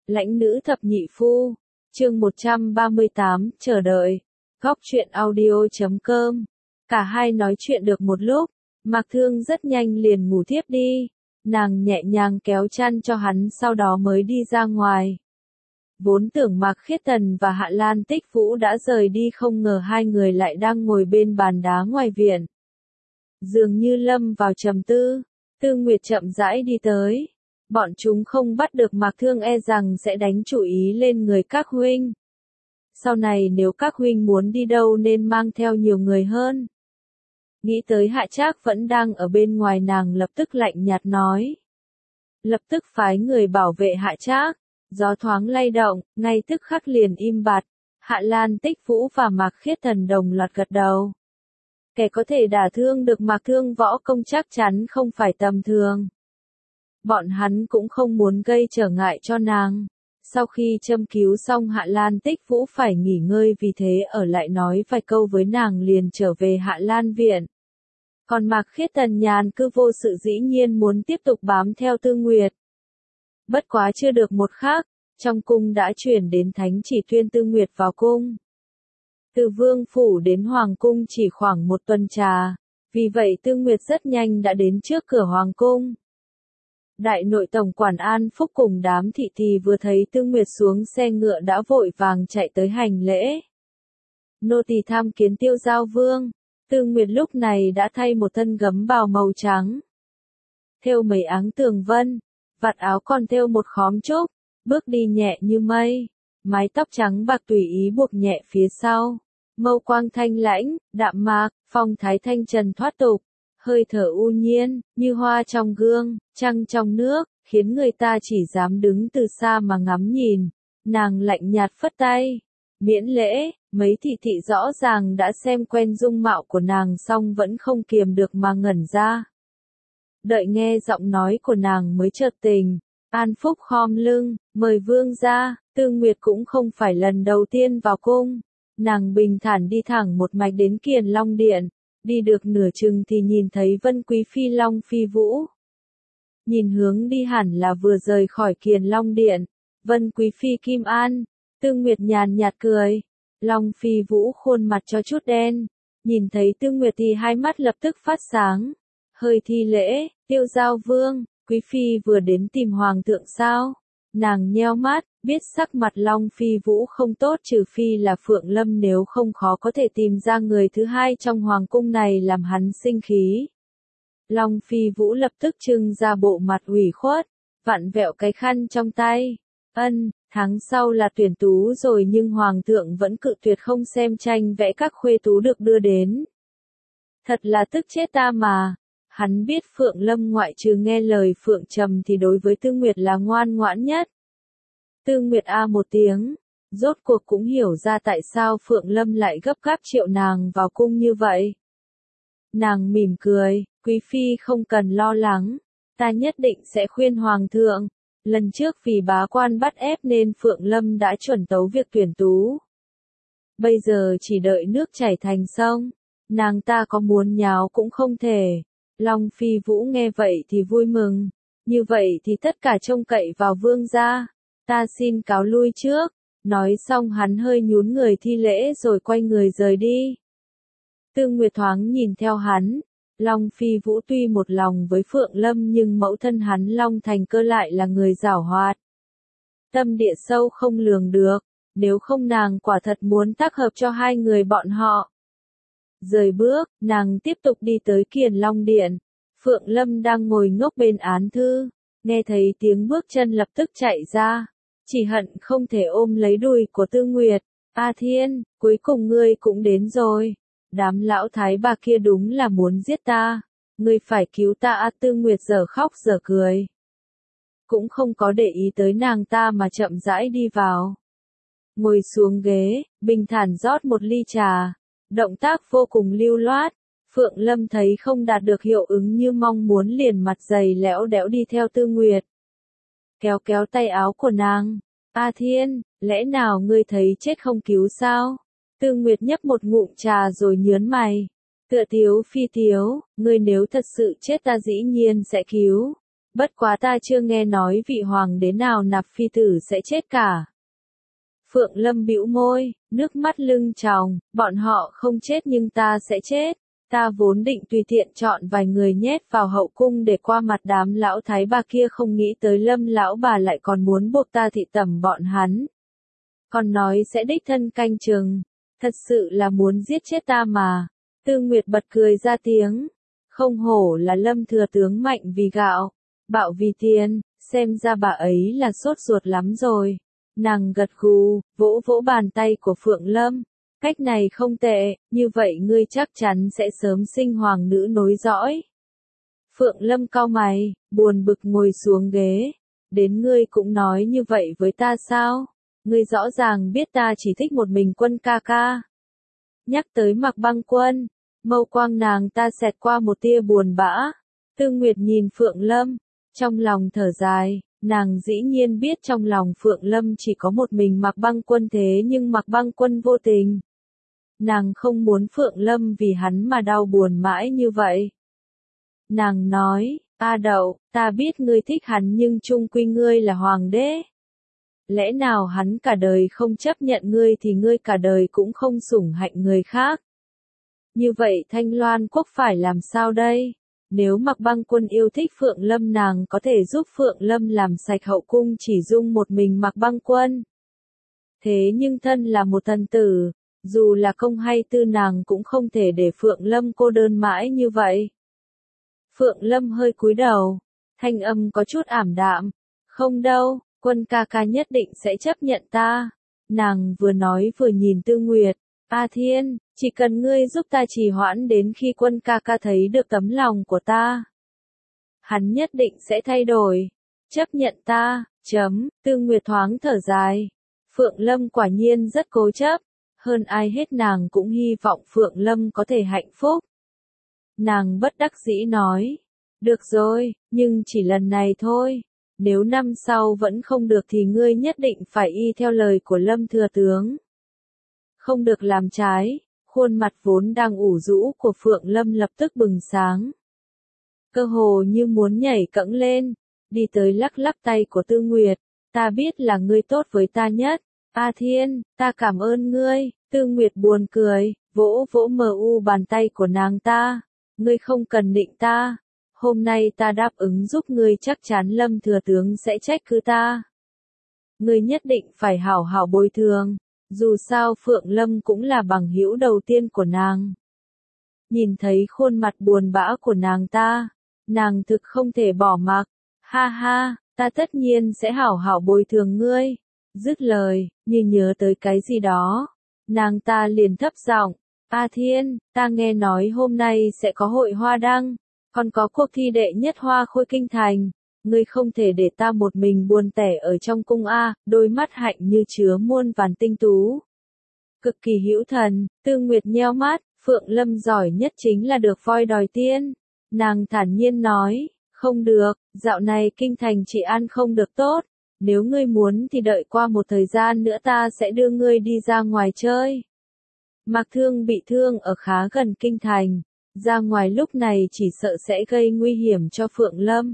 Lãnh nữ thập nhị phu, chương 138, chờ đợi. Góc truyện audio.com. Cả hai nói chuyện được một lúc, Mạc Thương rất nhanh liền ngủ thiếp đi. Nàng nhẹ nhàng kéo chăn cho hắn sau đó mới đi ra ngoài. Vốn tưởng Mạc Khiết Tần và Hạ Lan Tích Vũ đã rời đi, không ngờ hai người lại đang ngồi bên bàn đá ngoài viện. Dường như lâm vào trầm tư, Tư Nguyệt chậm rãi đi tới. Bọn chúng không bắt được Mạc Thương e rằng sẽ đánh chủ ý lên người các huynh. Sau này nếu các huynh muốn đi đâu nên mang theo nhiều người hơn. Nghĩ tới Hạ Trác vẫn đang ở bên ngoài, nàng lập tức lạnh nhạt nói. Lập tức phái người bảo vệ Hạ Trác. Gió thoáng lay động, ngay tức khắc liền im bặt. Hạ Lan Tích Vũ và Mạc Khiết Tần đồng loạt gật đầu. Kẻ có thể đả thương được Mạc Thương võ công chắc chắn không phải tầm thường. Bọn hắn cũng không muốn gây trở ngại cho nàng. Sau khi châm cứu xong, Hạ Lan Tích Vũ phải nghỉ ngơi, vì thế ở lại nói vài câu với nàng liền trở về Hạ Lan viện. Còn Mạc Khiết Tần nhàn cư vô sự dĩ nhiên muốn tiếp tục bám theo Tư Nguyệt. Bất quá chưa được một khắc, trong cung đã chuyển đến thánh chỉ tuyên Tư Nguyệt vào cung. Từ vương phủ đến hoàng cung chỉ khoảng một tuần trà, vì vậy Tư Nguyệt rất nhanh đã đến trước cửa hoàng cung. Đại nội tổng quản An Phúc cùng đám thị tỳ vừa thấy Tư Nguyệt xuống xe ngựa đã vội vàng chạy tới hành lễ. Nô tỳ tham kiến Tiêu Giao Vương. Tư Nguyệt lúc này đã thay một thân gấm bào màu trắng, thêu mấy áng tường vân, vạt áo còn thêu một khóm trúc, bước đi nhẹ như mây, mái tóc trắng bạc tùy ý buộc nhẹ phía sau, mâu quang thanh lãnh, đạm mạc, phong thái thanh trần thoát tục, hơi thở u nhiên, như hoa trong gương, trăng trong nước, khiến người ta chỉ dám đứng từ xa mà ngắm nhìn. Nàng lạnh nhạt phất tay, miễn lễ. Mấy thị thị rõ ràng đã xem quen dung mạo của nàng song vẫn không kiềm được mà ngẩn ra. Đợi nghe giọng nói của nàng mới chợt tình. An Phúc khom lưng, mời vương ra. Tư Nguyệt cũng không phải lần đầu tiên vào cung. Nàng bình thản đi thẳng một mạch đến Kiền Long Điện. Đi được nửa chừng thì nhìn thấy Vân Quý Phi Long Phi Vũ. Nhìn hướng đi hẳn là vừa rời khỏi Kiền Long Điện. Vân Quý Phi Kim An. Tư Nguyệt nhàn nhạt cười. Long Phi Vũ khuôn mặt cho chút đen, nhìn thấy Tư Nguyệt thì hai mắt lập tức phát sáng, hơi thi lễ. Tiêu Giao Vương, Quý Phi vừa đến tìm Hoàng thượng sao? Nàng nheo mắt, biết sắc mặt Long Phi Vũ không tốt, trừ phi là Phượng Lâm, nếu không khó có thể tìm ra người thứ hai trong Hoàng cung này làm hắn sinh khí. Long Phi Vũ lập tức trưng ra bộ mặt ủy khuất, vặn vẹo cái khăn trong tay. Tháng sau là tuyển tú rồi nhưng Hoàng thượng vẫn cự tuyệt không xem tranh vẽ các khuê tú được đưa đến. Thật là tức chết ta mà. Hắn biết Phượng Lâm ngoại trừ nghe lời Phượng Trầm thì đối với Tư Nguyệt là ngoan ngoãn nhất. Tư Nguyệt a một tiếng, rốt cuộc cũng hiểu ra tại sao Phượng Lâm lại gấp gáp triệu nàng vào cung như vậy. Nàng mỉm cười, Quý Phi không cần lo lắng, ta nhất định sẽ khuyên Hoàng thượng. Lần trước vì bá quan bắt ép nên Phượng Lâm đã chuẩn tấu việc tuyển tú. Bây giờ chỉ đợi nước chảy thành sông, nàng ta có muốn nháo cũng không thể. Long Phi Vũ nghe vậy thì vui mừng, như vậy thì tất cả trông cậy vào vương gia, ta xin cáo lui trước. Nói xong hắn hơi nhún người thi lễ rồi quay người rời đi. Tư Nguyệt thoáng nhìn theo hắn. Long Phi Vũ tuy một lòng với Phượng Lâm nhưng mẫu thân hắn Long Thành Cơ lại là người giảo hoạt, tâm địa sâu không lường được, nếu không nàng quả thật muốn tác hợp cho hai người bọn họ. Rời bước, nàng tiếp tục đi tới Kiền Long Điện. Phượng Lâm đang ngồi ngốc bên án thư, nghe thấy tiếng bước chân lập tức chạy ra, chỉ hận không thể ôm lấy đùi của Tư Nguyệt. A Thiên, cuối cùng ngươi cũng đến rồi. Đám lão thái bà kia đúng là muốn giết ta, ngươi phải cứu ta. A Tư Nguyệt giờ khóc giờ cười, cũng không có để ý tới nàng ta mà chậm rãi đi vào. Ngồi xuống ghế, bình thản rót một ly trà, động tác vô cùng lưu loát. Phượng Lâm thấy không đạt được hiệu ứng như mong muốn liền mặt dày lẽo đẽo đi theo Tư Nguyệt. Kéo kéo tay áo của nàng, A Thiên, lẽ nào ngươi thấy chết không cứu sao? Tư Nguyệt nhấp một ngụm trà rồi nhớn mày. Tựa tiếu phi tiếu, ngươi nếu thật sự chết ta dĩ nhiên sẽ cứu. Bất quá ta chưa nghe nói vị hoàng đế nào nạp phi tử sẽ chết cả. Phượng Lâm bĩu môi, nước mắt lưng tròng, bọn họ không chết nhưng ta sẽ chết. Ta vốn định tùy tiện chọn vài người nhét vào hậu cung để qua mặt đám lão thái bà kia, không nghĩ tới Lâm lão bà lại còn muốn buộc ta thị tẩm bọn hắn. Còn nói sẽ đích thân canh chừng, thật sự là muốn giết chết ta mà. Tư Nguyệt bật cười ra tiếng, không hổ là Lâm thừa tướng mạnh vì gạo, bạo vì tiền, xem ra bà ấy là sốt ruột lắm rồi. Nàng gật gù, vỗ vỗ bàn tay của Phượng Lâm. Cách này không tệ, như vậy ngươi chắc chắn sẽ sớm sinh hoàng nữ nối dõi. Phượng Lâm cau mày, buồn bực ngồi xuống ghế. Đến ngươi cũng nói như vậy với ta sao? Ngươi rõ ràng biết ta chỉ thích một mình Quân ca ca. Nhắc tới Mạc Băng Quân, mâu quang nàng ta xẹt qua một tia buồn bã. Tư Nguyệt nhìn Phượng Lâm, trong lòng thở dài. Nàng dĩ nhiên biết trong lòng Phượng Lâm chỉ có một mình Mạc Băng Quân, thế nhưng Mạc Băng Quân vô tình. Nàng không muốn Phượng Lâm vì hắn mà đau buồn mãi như vậy. Nàng nói, A Đậu, ta biết ngươi thích hắn nhưng chung quy ngươi là hoàng đế. Lẽ nào hắn cả đời không chấp nhận ngươi thì ngươi cả đời cũng không sủng hạnh người khác. Như vậy Thanh Loan quốc phải làm sao đây? Nếu Mạc Băng Quân yêu thích Phượng Lâm, nàng có thể giúp Phượng Lâm làm sạch hậu cung chỉ dung một mình Mạc Băng Quân. Thế nhưng thân là một thần tử, dù là công hay tư nàng cũng không thể để Phượng Lâm cô đơn mãi như vậy. Phượng Lâm hơi cúi đầu, thanh âm có chút ảm đạm. Không đâu, Quân ca ca nhất định sẽ chấp nhận ta. Nàng vừa nói vừa nhìn Tư Nguyệt. A Thiên, chỉ cần ngươi giúp ta trì hoãn đến khi Quân ca ca thấy được tấm lòng của ta. Hắn nhất định sẽ thay đổi. Chấp nhận ta, Tư Nguyệt thoáng thở dài. Phượng Lâm quả nhiên rất cố chấp. Hơn ai hết nàng cũng hy vọng Phượng Lâm có thể hạnh phúc. Nàng bất đắc dĩ nói. Được rồi, nhưng chỉ lần này thôi. Nếu năm sau vẫn không được thì ngươi nhất định phải y theo lời của Lâm thừa tướng. Không được làm trái, khuôn mặt vốn đang ủ rũ của Phượng Lâm lập tức bừng sáng. Cơ hồ như muốn nhảy cẫng lên, đi tới lắc lắc tay của Tư Nguyệt. Ta biết là ngươi tốt với ta nhất. A Thiên, ta cảm ơn ngươi. Tư Nguyệt buồn cười, vỗ vỗ mờ u bàn tay của nàng ta. Ngươi không cần định ta. Hôm nay ta đáp ứng giúp ngươi, chắc chắn Lâm thừa tướng sẽ trách cứ ta. Ngươi nhất định phải hảo hảo bồi thường. Dù sao Phượng Lâm cũng là bằng hữu đầu tiên của nàng. Nhìn thấy khuôn mặt buồn bã của nàng ta, nàng thực không thể bỏ mặc. Ha ha, ta tất nhiên sẽ hảo hảo bồi thường ngươi. Dứt lời, như nhớ tới cái gì đó, nàng ta liền thấp giọng, A Thiên, ta nghe nói hôm nay sẽ có hội hoa đăng, còn có cuộc thi đệ nhất hoa khôi kinh thành. Ngươi không thể để ta một mình buồn tẻ ở trong cung a. Đôi mắt hạnh như chứa muôn vàn tinh tú. Cực kỳ hữu thần. Tư Nguyệt nheo mắt, Phượng Lâm giỏi nhất chính là được voi đòi tiên. Nàng thản nhiên nói, không được, dạo này kinh thành trị an không được tốt. Nếu ngươi muốn thì đợi qua một thời gian nữa ta sẽ đưa ngươi đi ra ngoài chơi. Mạc Thương bị thương ở khá gần kinh thành. Ra ngoài lúc này chỉ sợ sẽ gây nguy hiểm cho Phượng Lâm.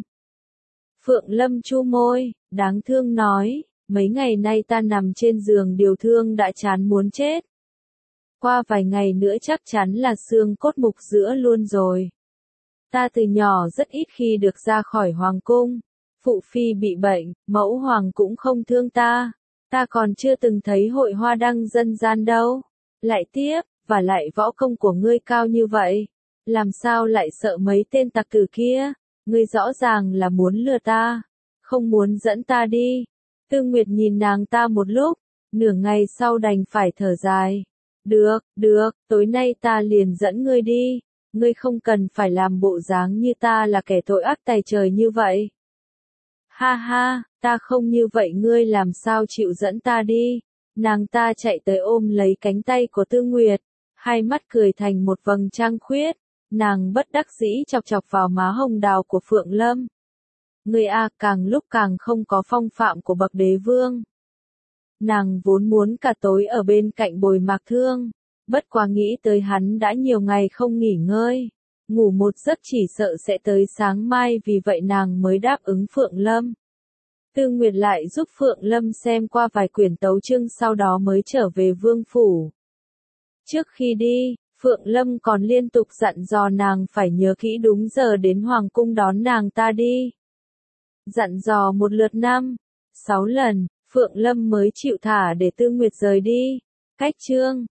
Phượng Lâm chu môi, đáng thương nói, mấy ngày nay ta nằm trên giường điều thương đã chán muốn chết. Qua vài ngày nữa chắc chắn là xương cốt mục giữa luôn rồi. Ta từ nhỏ rất ít khi được ra khỏi hoàng cung. Phụ phi bị bệnh, mẫu hoàng cũng không thương ta. Ta còn chưa từng thấy hội hoa đăng dân gian đâu. Lại tiếp, và lại võ công của ngươi cao như vậy. Làm sao lại sợ mấy tên tặc tử kia? Ngươi rõ ràng là muốn lừa ta, không muốn dẫn ta đi. Tư Nguyệt nhìn nàng ta một lúc, nửa ngày sau đành phải thở dài. Được, tối nay ta liền dẫn ngươi đi. Ngươi không cần phải làm bộ dáng như ta là kẻ tội ác tày trời như vậy. Ha ha, ta không như vậy ngươi làm sao chịu dẫn ta đi. Nàng ta chạy tới ôm lấy cánh tay của Tư Nguyệt, hai mắt cười thành một vầng trăng khuyết. Nàng bất đắc dĩ chọc chọc vào má hồng đào của Phượng Lâm. Người a càng lúc càng không có phong phạm của bậc đế vương. Nàng vốn muốn cả tối ở bên cạnh bồi Mạc Thương, bất quá nghĩ tới hắn đã nhiều ngày không nghỉ ngơi, ngủ một giấc chỉ sợ sẽ tới sáng mai vì vậy nàng mới đáp ứng Phượng Lâm. Tư Nguyệt lại giúp Phượng Lâm xem qua vài quyển tấu chương sau đó mới trở về vương phủ. Trước khi đi, Phượng Lâm còn liên tục dặn dò nàng phải nhớ kỹ đúng giờ đến hoàng cung đón nàng ta đi. Dặn dò một lượt 6 lần, Phượng Lâm mới chịu thả để Tư Nguyệt rời đi. Cách chương